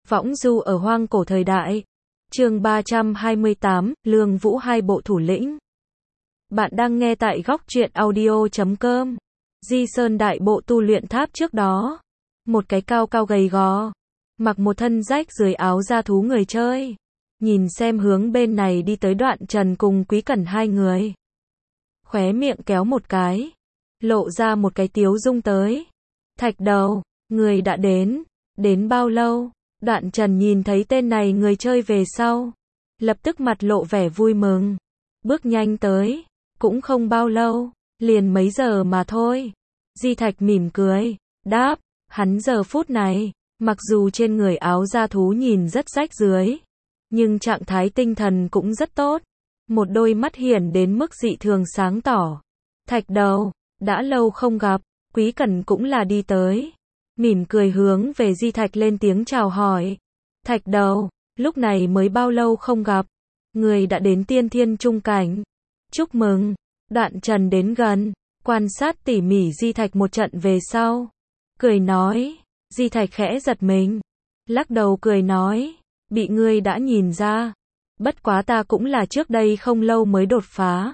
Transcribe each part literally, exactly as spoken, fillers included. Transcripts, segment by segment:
Võng du ở hoang cổ thời đại. Chương ba trăm hai mươi tám, Lương Vũ hai bộ thủ lĩnh. Bạn đang nghe tại góc truyện audio chấm com. Di Sơn đại bộ tu luyện tháp trước đó. Một cái cao cao gầy gò. Mặc một thân rách dưới áo da thú người chơi. Nhìn xem hướng bên này đi tới Đoạn Trần cùng Quý Cẩn hai người. Khóe miệng kéo một cái. Lộ ra một cái tiếu dung tới. Thạch đầu, người đã đến. Đến bao lâu? Đoạn Trần nhìn thấy tên này người chơi về sau. Lập tức mặt lộ vẻ vui mừng. Bước nhanh tới. Cũng không bao lâu. Liền mấy giờ mà thôi. Di Thạch mỉm cười. Đáp. Hắn giờ phút này. Mặc dù trên người áo da thú nhìn rất rách rưới. Nhưng trạng thái tinh thần cũng rất tốt. Một đôi mắt hiển đến mức dị thường sáng tỏ. Thạch đầu. Đã lâu không gặp. Quý Cẩn cũng là đi tới. Mỉm cười hướng về Di Thạch lên tiếng chào hỏi. Thạch đầu, lúc này mới bao lâu không gặp. Người đã đến tiên thiên trung cảnh. Chúc mừng. Đoạn Trần đến gần. Quan sát tỉ mỉ Di Thạch một trận về sau. Cười nói. Di Thạch khẽ giật mình. Lắc đầu cười nói. Bị ngươi đã nhìn ra. Bất quá ta cũng là trước đây không lâu mới đột phá.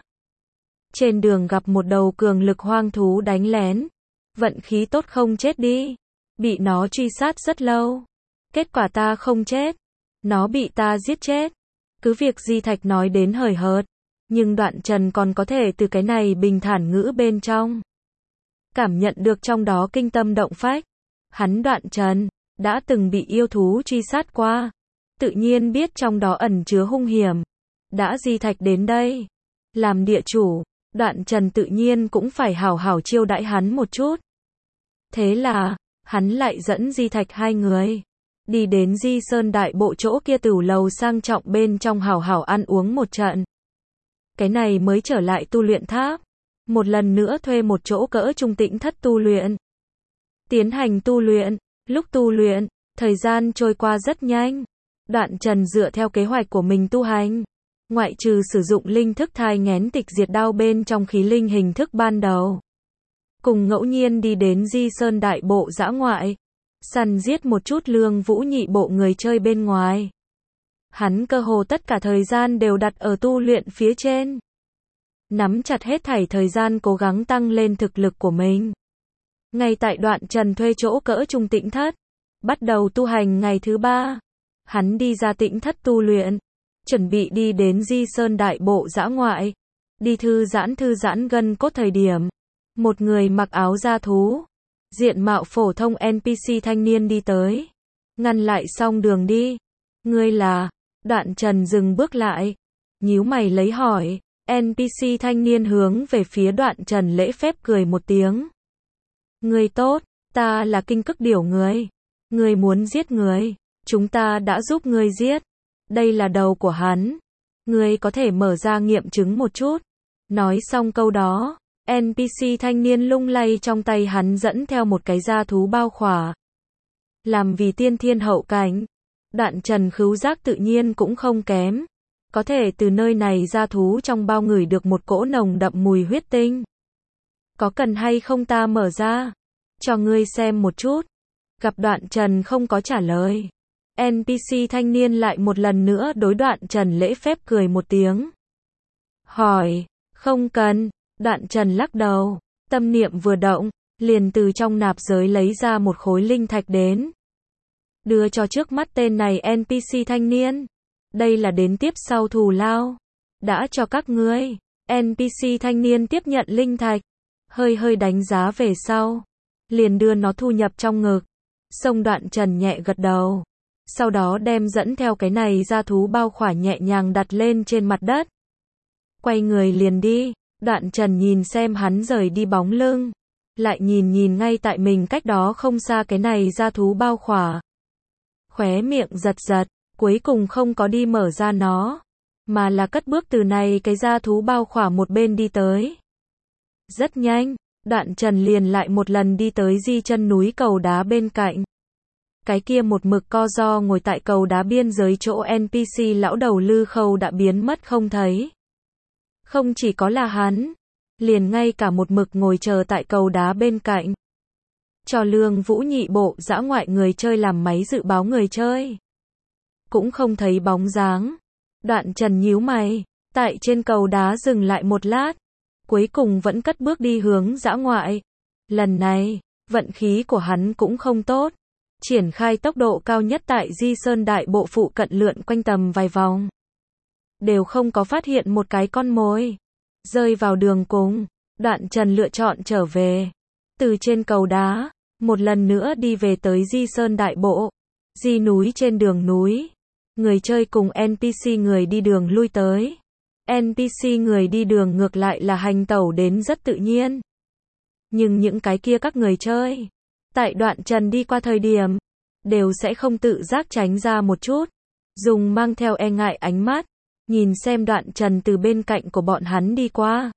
Trên đường gặp một đầu cường lực hoang thú đánh lén. Vận khí tốt không chết đi. Bị nó truy sát rất lâu. Kết quả ta không chết. Nó bị ta giết chết. Cứ việc Di Thạch nói đến hời hợt. Nhưng Đoạn Trần còn có thể từ cái này bình thản ngữ bên trong. Cảm nhận được trong đó kinh tâm động phách. Hắn Đoạn Trần, đã từng bị yêu thú truy sát qua. Tự nhiên biết trong đó ẩn chứa hung hiểm. Đã Di Thạch đến đây. Làm địa chủ, Đoạn Trần tự nhiên cũng phải hảo hảo chiêu đãi hắn một chút. Thế là, hắn lại dẫn Di Thạch hai người. Đi đến Di Sơn đại bộ chỗ kia tửu lầu sang trọng bên trong hảo hảo ăn uống một trận. Cái này mới trở lại tu luyện tháp. Một lần nữa thuê một chỗ cỡ trung tĩnh thất tu luyện. Tiến hành tu luyện. Lúc tu luyện, thời gian trôi qua rất nhanh. Đoạn Trần dựa theo kế hoạch của mình tu hành. Ngoại trừ sử dụng linh thức thai nghén tịch diệt đao bên trong khí linh hình thức ban đầu. Cùng ngẫu nhiên đi đến Di Sơn đại bộ dã ngoại. Săn giết một chút Lương Vũ nhị bộ người chơi bên ngoài. Hắn cơ hồ tất cả thời gian đều đặt ở tu luyện phía trên. Nắm chặt hết thảy thời gian cố gắng tăng lên thực lực của mình. Ngay tại Đoạn Trần thuê chỗ cỡ trung tĩnh thất. Bắt đầu tu hành ngày thứ ba. Hắn đi ra tĩnh thất tu luyện. Chuẩn bị đi đến Di Sơn đại bộ dã ngoại. Đi thư giãn thư giãn gân cốt thời điểm. Một người mặc áo da thú. Diện mạo phổ thông en pê xê thanh niên đi tới. Ngăn lại xong đường đi. Ngươi là? Đoạn Trần dừng bước lại. Nhíu mày lấy hỏi. en pê xê thanh niên hướng về phía Đoạn Trần lễ phép cười một tiếng. Ngươi tốt, ta là Kinh Cức Điểu người. Ngươi muốn giết người. Chúng ta đã giúp ngươi giết. Đây là đầu của hắn. Ngươi có thể mở ra nghiệm chứng một chút. Nói xong câu đó. en pê xê thanh niên lung lay trong tay hắn dẫn theo một cái da thú bao khỏa. Làm vì tiên thiên hậu cảnh. Đoạn Trần khứu giác tự nhiên cũng không kém. Có thể từ nơi này da thú trong bao ngửi được một cỗ nồng đậm mùi huyết tinh. Có cần hay không ta mở ra? Cho ngươi xem một chút. Gặp Đoạn Trần không có trả lời. en pê xê thanh niên lại một lần nữa đối Đoạn Trần lễ phép cười một tiếng. Hỏi, không cần. Đoạn Trần lắc đầu, tâm niệm vừa động, liền từ trong nạp giới lấy ra một khối linh thạch đến. Đưa cho trước mắt tên này en pê xê thanh niên. Đây là đến tiếp sau thù lao. Đã cho các ngươi. en pê xê thanh niên tiếp nhận linh thạch. Hơi hơi đánh giá về sau. Liền đưa nó thu nhập trong ngực. Xong Đoạn Trần nhẹ gật đầu. Sau đó đem dẫn theo cái này ra thú bao khỏa nhẹ nhàng đặt lên trên mặt đất. Quay người liền đi. Đoạn Trần nhìn xem hắn rời đi bóng lưng. Lại nhìn nhìn ngay tại mình cách đó không xa cái này ra thú bao khỏa. Khóe miệng giật giật. Cuối cùng không có đi mở ra nó. Mà là cất bước từ này cái ra thú bao khỏa một bên đi tới. Rất nhanh. Đoạn Trần liền lại một lần đi tới di chân núi cầu đá bên cạnh. Cái kia một mực co ro ngồi tại cầu đá biên giới chỗ en pê xê lão đầu Lư Khâu đã biến mất không thấy. Không chỉ có là hắn, liền ngay cả một mực ngồi chờ tại cầu đá bên cạnh. Cho Lương Vũ nhị bộ dã ngoại người chơi làm máy dự báo người chơi. cũng không thấy bóng dáng. Đoạn Trần nhíu mày, tại trên cầu đá dừng lại một lát, cuối cùng vẫn cất bước đi hướng dã ngoại. Lần này, vận khí của hắn cũng không tốt. Triển khai tốc độ cao nhất tại Di Sơn Đại Bộ phụ cận lượn quanh tầm vài vòng. Đều không có phát hiện một cái con mồi. Rơi vào đường cùng, Đoạn Trần lựa chọn trở về. Từ trên cầu đá, một lần nữa đi về tới Di Sơn Đại Bộ. Di núi trên đường núi. Người chơi cùng en pê xê người đi đường lui tới. en pê xê người đi đường ngược lại là hành tẩu đến rất tự nhiên. Nhưng những cái kia các người chơi, tại Đoạn Trần đi qua thời điểm, đều sẽ không tự giác tránh ra một chút. Dùng mang theo e ngại ánh mắt, nhìn xem Đoạn Trần từ bên cạnh của bọn hắn đi qua.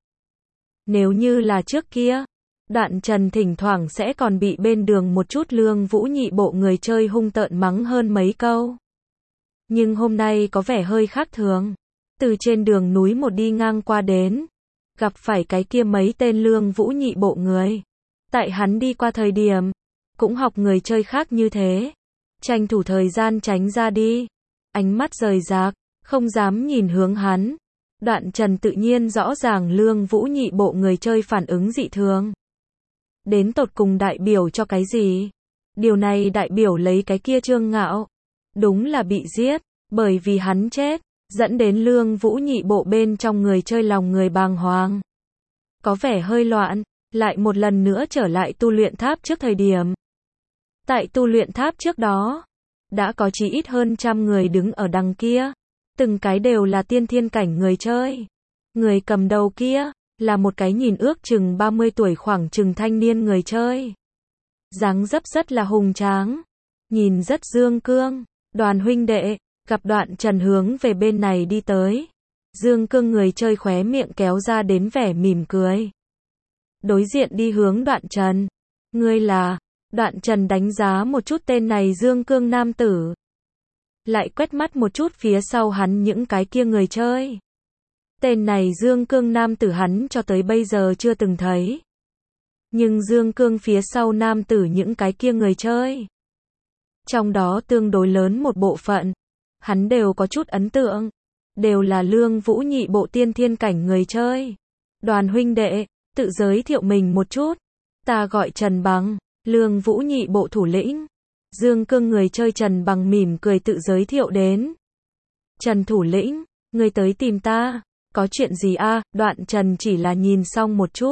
Nếu như là trước kia, Đoạn Trần thỉnh thoảng sẽ còn bị bên đường một chút Lương Vũ Nhị Bộ người chơi hung tợn mắng hơn mấy câu. Nhưng hôm nay có vẻ hơi khác thường. Từ trên đường núi một đi ngang qua đến, gặp phải cái kia mấy tên Lương Vũ Nhị Bộ người. Tại hắn đi qua thời điểm, cũng học người chơi khác như thế. Tranh thủ thời gian tránh ra đi. Ánh mắt rời rạc, không dám nhìn hướng hắn. Đoạn Trần tự nhiên rõ ràng Lương Vũ Nhị Bộ người chơi phản ứng dị thường. Đến tột cùng đại biểu cho cái gì? Điều này đại biểu lấy cái kia Trương Ngạo. Đúng là bị giết, bởi vì hắn chết, dẫn đến Lương Vũ Nhị Bộ bên trong người chơi lòng người bàng hoàng. Có vẻ hơi loạn, lại một lần nữa trở lại tu luyện tháp trước thời điểm. Tại tu luyện tháp trước đó, đã có chỉ ít hơn trăm người đứng ở đằng kia. Từng cái đều là tiên thiên cảnh người chơi. Người cầm đầu kia, là một cái nhìn ước chừng ba mươi tuổi khoảng chừng thanh niên người chơi. Dáng dấp rất là hùng tráng. Nhìn rất dương cương. Đoàn huynh đệ, gặp Đoạn Trần hướng về bên này đi tới. Dương cương người chơi khóe miệng kéo ra đến vẻ mỉm cười. Đối diện đi hướng Đoạn Trần. Ngươi là... Đoạn Trần đánh giá một chút tên này Dương cương nam tử. Lại quét mắt một chút phía sau hắn những cái kia người chơi. Tên này Dương cương nam tử hắn cho tới bây giờ chưa từng thấy. Nhưng Dương cương phía sau nam tử những cái kia người chơi, trong đó tương đối lớn một bộ phận, hắn đều có chút ấn tượng. Đều là Lương Vũ Nhị Bộ tiên thiên cảnh người chơi. Đoàn huynh đệ, tự giới thiệu mình một chút. Ta gọi Trần Bằng, Lương Vũ Nhị Bộ thủ lĩnh. Dương cương người chơi Trần Bằng mỉm cười tự giới thiệu đến. Trần thủ lĩnh, ngươi tới tìm ta, có chuyện gì a? À? Đoạn Trần chỉ là nhìn xong một chút,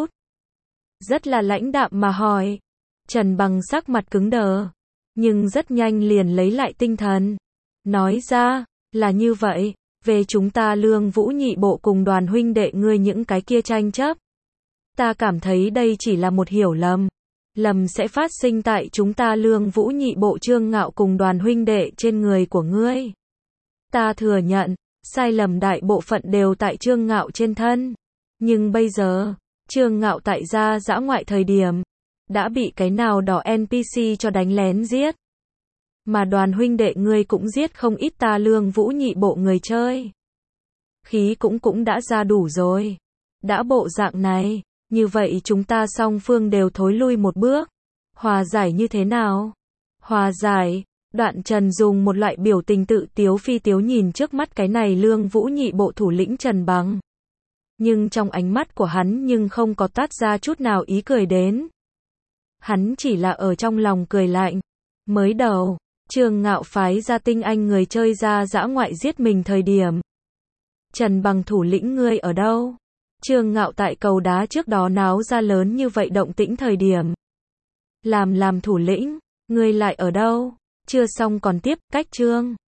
rất là lãnh đạm mà hỏi. Trần Bằng sắc mặt cứng đờ, nhưng rất nhanh liền lấy lại tinh thần. Nói ra, là như vậy, về chúng ta Lương Vũ Nhị Bộ cùng Đoàn huynh đệ ngươi những cái kia tranh chấp. Ta cảm thấy đây chỉ là một hiểu lầm. Lầm sẽ phát sinh tại chúng ta Lương Vũ Nhị Bộ Trương Ngạo cùng Đoàn huynh đệ trên người của ngươi. Ta thừa nhận, sai lầm đại bộ phận đều tại Trương Ngạo trên thân. Nhưng bây giờ, Trương Ngạo tại ra dã ngoại thời điểm, đã bị cái nào đỏ en pê xê cho đánh lén giết. Mà Đoàn huynh đệ ngươi cũng giết không ít ta Lương Vũ Nhị Bộ người chơi. Khí cũng cũng đã ra đủ rồi. Đã bộ dạng này, như vậy chúng ta song phương đều thối lui một bước. Hòa giải như thế nào? Hòa giải, Đoạn Trần dùng một loại biểu tình tự tiếu phi tiếu nhìn trước mắt cái này Lương Vũ Nhị Bộ thủ lĩnh Trần Bằng. Nhưng trong ánh mắt của hắn nhưng không có toát ra chút nào ý cười đến. Hắn chỉ là ở trong lòng cười lạnh. Mới đầu, Trương Ngạo phái ra tinh anh người chơi ra dã ngoại giết mình thời điểm. Trần Bằng thủ lĩnh ngươi ở đâu? Trương Ngạo tại cầu đá trước đó náo ra lớn như vậy động tĩnh thời điểm. Làm làm thủ lĩnh, ngươi lại ở đâu? Chưa xong còn tiếp, cách chương.